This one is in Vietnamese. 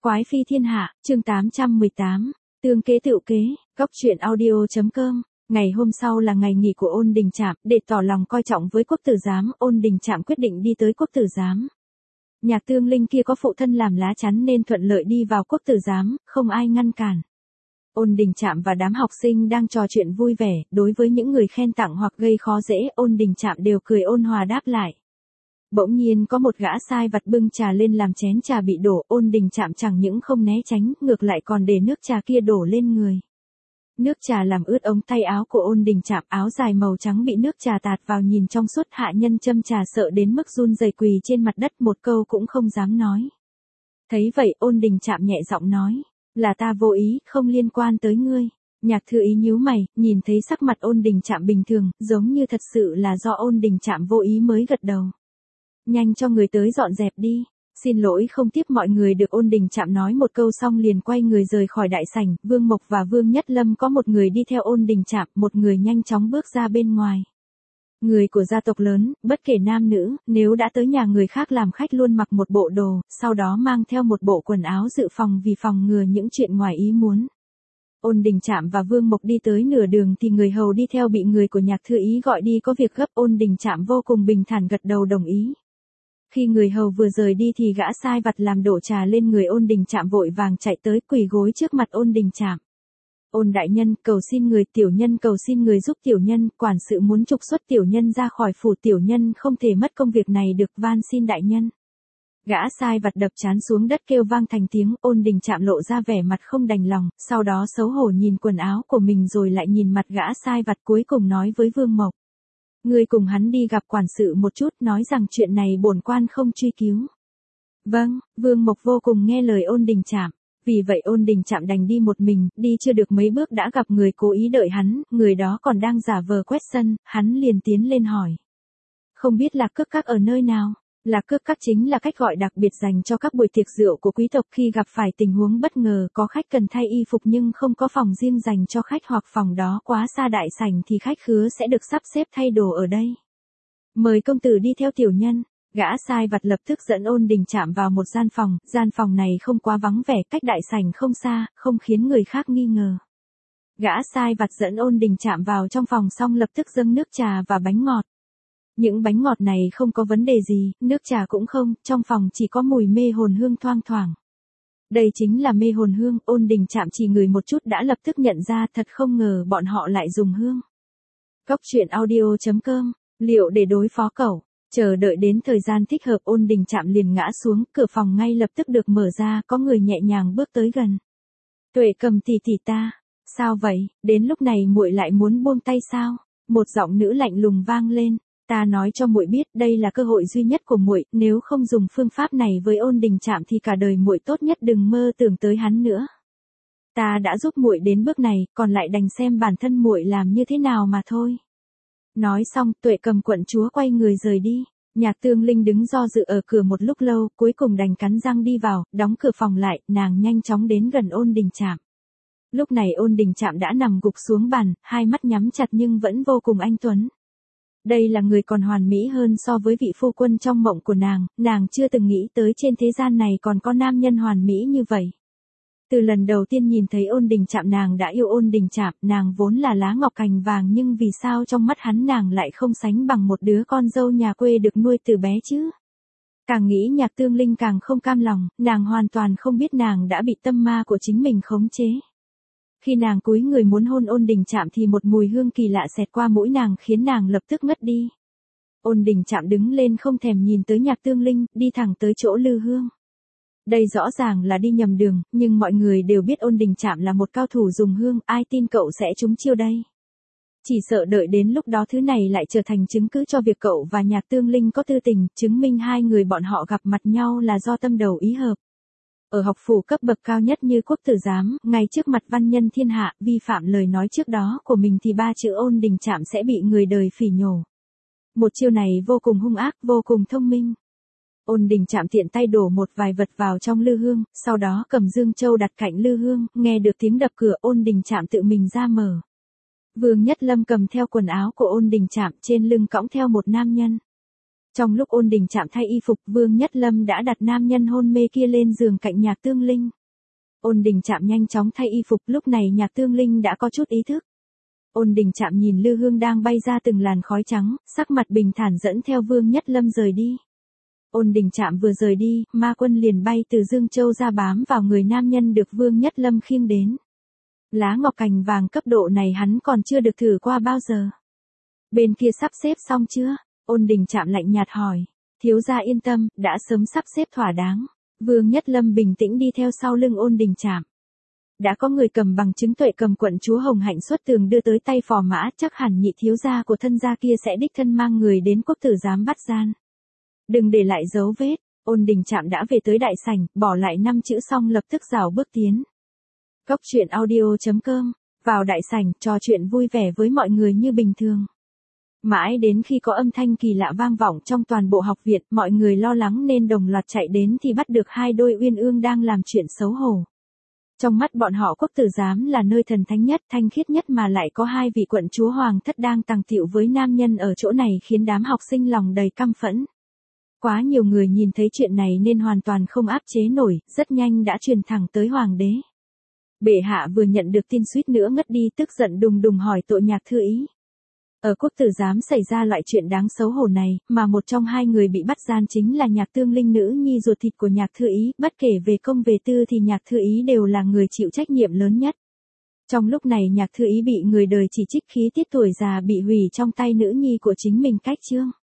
Quái phi thiên hạ, chương 818, tương kế tựu kế, góc truyện audio.com. Ngày hôm sau là ngày nghỉ của Ôn Đình Trạm, để tỏ lòng coi trọng với quốc tử giám, Ôn Đình Trạm quyết định đi tới quốc tử giám. Nhạc Tương Linh kia có phụ thân làm lá chắn nên thuận lợi đi vào quốc tử giám, không ai ngăn cản. Ôn Đình Trạm và đám học sinh đang trò chuyện vui vẻ, đối với những người khen tặng hoặc gây khó dễ, Ôn Đình Trạm đều cười ôn hòa đáp lại. Bỗng nhiên có một gã sai vặt bưng trà lên làm chén trà bị đổ, Ôn Đình Trạm chẳng những không né tránh, ngược lại còn để nước trà kia đổ lên người. Nước trà làm ướt ống tay áo của Ôn Đình Trạm, áo dài màu trắng bị nước trà tạt vào nhìn trong suốt, hạ nhân châm trà sợ đến mức run rẩy quỳ trên mặt đất, một câu cũng không dám nói. Thấy vậy Ôn Đình Trạm nhẹ giọng nói, là ta vô ý, không liên quan tới ngươi. Nhạc Thư Ý nhíu mày, nhìn thấy sắc mặt Ôn Đình Trạm bình thường, giống như thật sự là do Ôn Đình Trạm vô ý mới gật đầu. Nhanh cho người tới dọn dẹp đi. Xin lỗi không tiếp mọi người được Ôn Đình Trạm nói một câu xong liền quay người rời khỏi đại sảnh, Vương Mộc và Vương Nhất Lâm có một người đi theo Ôn Đình Trạm, một người nhanh chóng bước ra bên ngoài. Người của gia tộc lớn, bất kể nam nữ, nếu đã tới nhà người khác làm khách luôn mặc một bộ đồ, sau đó mang theo một bộ quần áo dự phòng vì phòng ngừa những chuyện ngoài ý muốn. Ôn Đình Trạm và Vương Mộc đi tới nửa đường thì người hầu đi theo bị người của Nhạc Thư Ý gọi đi có việc gấp, Ôn Đình Trạm vô cùng bình thản gật đầu đồng ý. Khi người hầu vừa rời đi thì gã sai vặt làm đổ trà lên người Ôn Đình Trạm vội vàng chạy tới quỳ gối trước mặt Ôn Đình Trạm. Ôn đại nhân, cầu xin người, tiểu nhân cầu xin người giúp tiểu nhân, quản sự muốn trục xuất tiểu nhân ra khỏi phủ, tiểu nhân không thể mất công việc này được, van xin đại nhân. Gã sai vặt đập trán xuống đất kêu vang thành tiếng, Ôn Đình Trạm lộ ra vẻ mặt không đành lòng, sau đó xấu hổ nhìn quần áo của mình rồi lại nhìn mặt gã sai vặt, cuối cùng nói với Vương Mộc. Ngươi cùng hắn đi gặp quản sự một chút, nói rằng chuyện này bổn quan không truy cứu. Vâng, Vương Mộc vô cùng nghe lời Ôn Đình Trạm. Vì vậy Ôn Đình Trạm đành đi một mình, đi chưa được mấy bước đã gặp người cố ý đợi hắn, người đó còn đang giả vờ quét sân, hắn liền tiến lên hỏi. Không biết Lạc Cước Các ở nơi nào? Lạc Cước Các chính là cách gọi đặc biệt dành cho các buổi tiệc rượu của quý tộc khi gặp phải tình huống bất ngờ, có khách cần thay y phục nhưng không có phòng riêng dành cho khách hoặc phòng đó quá xa đại sảnh thì khách khứa sẽ được sắp xếp thay đồ ở đây. Mời công tử đi theo tiểu nhân. Gã sai vặt lập tức dẫn Ôn Đình Trạm vào một gian phòng này không quá vắng vẻ, cách đại sảnh không xa, không khiến người khác nghi ngờ. Gã sai vặt dẫn Ôn Đình Trạm vào trong phòng xong lập tức dâng nước trà và bánh ngọt. Những bánh ngọt này không có vấn đề gì, nước trà cũng không, trong phòng chỉ có mùi mê hồn hương thoang thoảng. Đây chính là mê hồn hương, Ôn Đình Trạm chỉ ngửi một chút đã lập tức nhận ra, thật không ngờ bọn họ lại dùng hương. Góc truyện audio.com, liệu để đối phó cẩu. Chờ đợi đến thời gian thích hợp Ôn Đình Trạm liền ngã xuống, cửa phòng ngay lập tức được mở ra, có người nhẹ nhàng bước tới gần. Tuệ Cầm tỷ tỷ ta, sao vậy, đến lúc này muội lại muốn buông tay sao? Một giọng nữ lạnh lùng vang lên. Ta nói cho muội biết, đây là cơ hội duy nhất của muội, nếu không dùng phương pháp này với Ôn Đình Trạm thì cả đời muội tốt nhất đừng mơ tưởng tới hắn nữa. Ta đã giúp muội đến bước này, còn lại đành xem bản thân muội làm như thế nào mà thôi. Nói xong, Tuệ Cầm quận chúa quay người rời đi. Nhạc Tương Linh đứng do dự ở cửa một lúc lâu, cuối cùng đành cắn răng đi vào, đóng cửa phòng lại, nàng nhanh chóng đến gần Ôn Đình Trạm. Lúc này Ôn Đình Trạm đã nằm gục xuống bàn, hai mắt nhắm chặt nhưng vẫn vô cùng anh tuấn. Đây là người còn hoàn mỹ hơn so với vị phu quân trong mộng của nàng chưa từng nghĩ tới trên thế gian này còn có nam nhân hoàn mỹ như vậy. Từ lần đầu tiên nhìn thấy Ôn Đình Trạm nàng đã yêu Ôn Đình Trạm, nàng vốn là lá ngọc cành vàng nhưng vì sao trong mắt hắn nàng lại không sánh bằng một đứa con dâu nhà quê được nuôi từ bé chứ? Càng nghĩ Nhạc Tương Linh càng không cam lòng, nàng hoàn toàn không biết nàng đã bị tâm ma của chính mình khống chế. Khi nàng cúi người muốn hôn Ôn Đình Trạm thì một mùi hương kỳ lạ xẹt qua mũi nàng khiến nàng lập tức ngất đi. Ôn Đình Trạm đứng lên không thèm nhìn tới Nhạc Tương Linh, đi thẳng tới chỗ lư hương. Đây rõ ràng là đi nhầm đường, nhưng mọi người đều biết Ôn Đình Trạm là một cao thủ dùng hương, ai tin cậu sẽ trúng chiêu đây. Chỉ sợ đợi đến lúc đó thứ này lại trở thành chứng cứ cho việc cậu và Nhạc Tương Linh có tư tình, chứng minh hai người bọn họ gặp mặt nhau là do tâm đầu ý hợp. Ở học phủ cấp bậc cao nhất như quốc tử giám, ngay trước mặt văn nhân thiên hạ, vi phạm lời nói trước đó của mình thì ba chữ Ôn Đình Trạm sẽ bị người đời phỉ nhổ. Một chiêu này vô cùng hung ác, vô cùng thông minh. Ôn Đình Trạm tiện tay đổ một vài vật vào trong lư hương, sau đó cầm dương châu đặt cạnh lư hương, nghe được tiếng đập cửa Ôn Đình Trạm tự mình ra mở. Vương Nhất Lâm cầm theo quần áo của Ôn Đình Trạm, trên lưng cõng theo một nam nhân. Trong lúc Ôn Đình Trạm thay y phục, Vương Nhất Lâm đã đặt nam nhân hôn mê kia lên giường cạnh Nhạc Tương Linh. Ôn Đình Trạm nhanh chóng thay y phục, lúc này Nhạc Tương Linh đã có chút ý thức. Ôn Đình Trạm nhìn lư hương đang bay ra từng làn khói trắng, sắc mặt bình thản dẫn theo Vương Nhất Lâm rời đi. Ôn Đình Trạm vừa rời đi, ma quân liền bay từ Dương Châu ra bám vào người nam nhân được Vương Nhất Lâm khiêng đến. Lá ngọc cành vàng cấp độ này hắn còn chưa được thử qua bao giờ. Bên kia sắp xếp xong chưa? Ôn Đình Trạm lạnh nhạt hỏi. Thiếu gia yên tâm, đã sớm sắp xếp thỏa đáng. Vương Nhất Lâm bình tĩnh đi theo sau lưng Ôn Đình Trạm. Đã có người cầm bằng chứng tuệ cầm quận chúa Hồng Hạnh xuất tường đưa tới tay phò mã, chắc hẳn nhị thiếu gia của thân gia kia sẽ đích thân mang người đến quốc tử giám bắt gian. Đừng để lại dấu vết. Ôn Đình Trạm đã về tới đại sảnh, bỏ lại 5 chữ xong lập tức rảo bước tiến. Góc truyện audio.com, vào đại sảnh, trò chuyện vui vẻ với mọi người như bình thường. Mãi đến khi có âm thanh kỳ lạ vang vọng trong toàn bộ học viện, mọi người lo lắng nên đồng loạt chạy đến thì bắt được hai đôi uyên ương đang làm chuyện xấu hổ. Trong mắt bọn họ quốc tử giám là nơi thần thánh nhất, thanh khiết nhất mà lại có hai vị quận chúa hoàng thất đang tàng tiệu với nam nhân ở chỗ này khiến đám học sinh lòng đầy căm phẫn. Quá nhiều người nhìn thấy chuyện này nên hoàn toàn không áp chế nổi, rất nhanh đã truyền thẳng tới hoàng đế. Bệ hạ vừa nhận được tin suýt nữa ngất đi, tức giận đùng đùng hỏi tội Nhạc Thư Ý. Ở quốc tử giám xảy ra loại chuyện đáng xấu hổ này, mà một trong hai người bị bắt gian chính là Nhạc Tương Linh, nữ nhi ruột thịt của Nhạc Thư Ý, bất kể về công về tư thì Nhạc Thư Ý đều là người chịu trách nhiệm lớn nhất. Trong lúc này Nhạc Thư Ý bị người đời chỉ trích khí tiết tuổi già bị hủy trong tay nữ nhi của chính mình cách chương.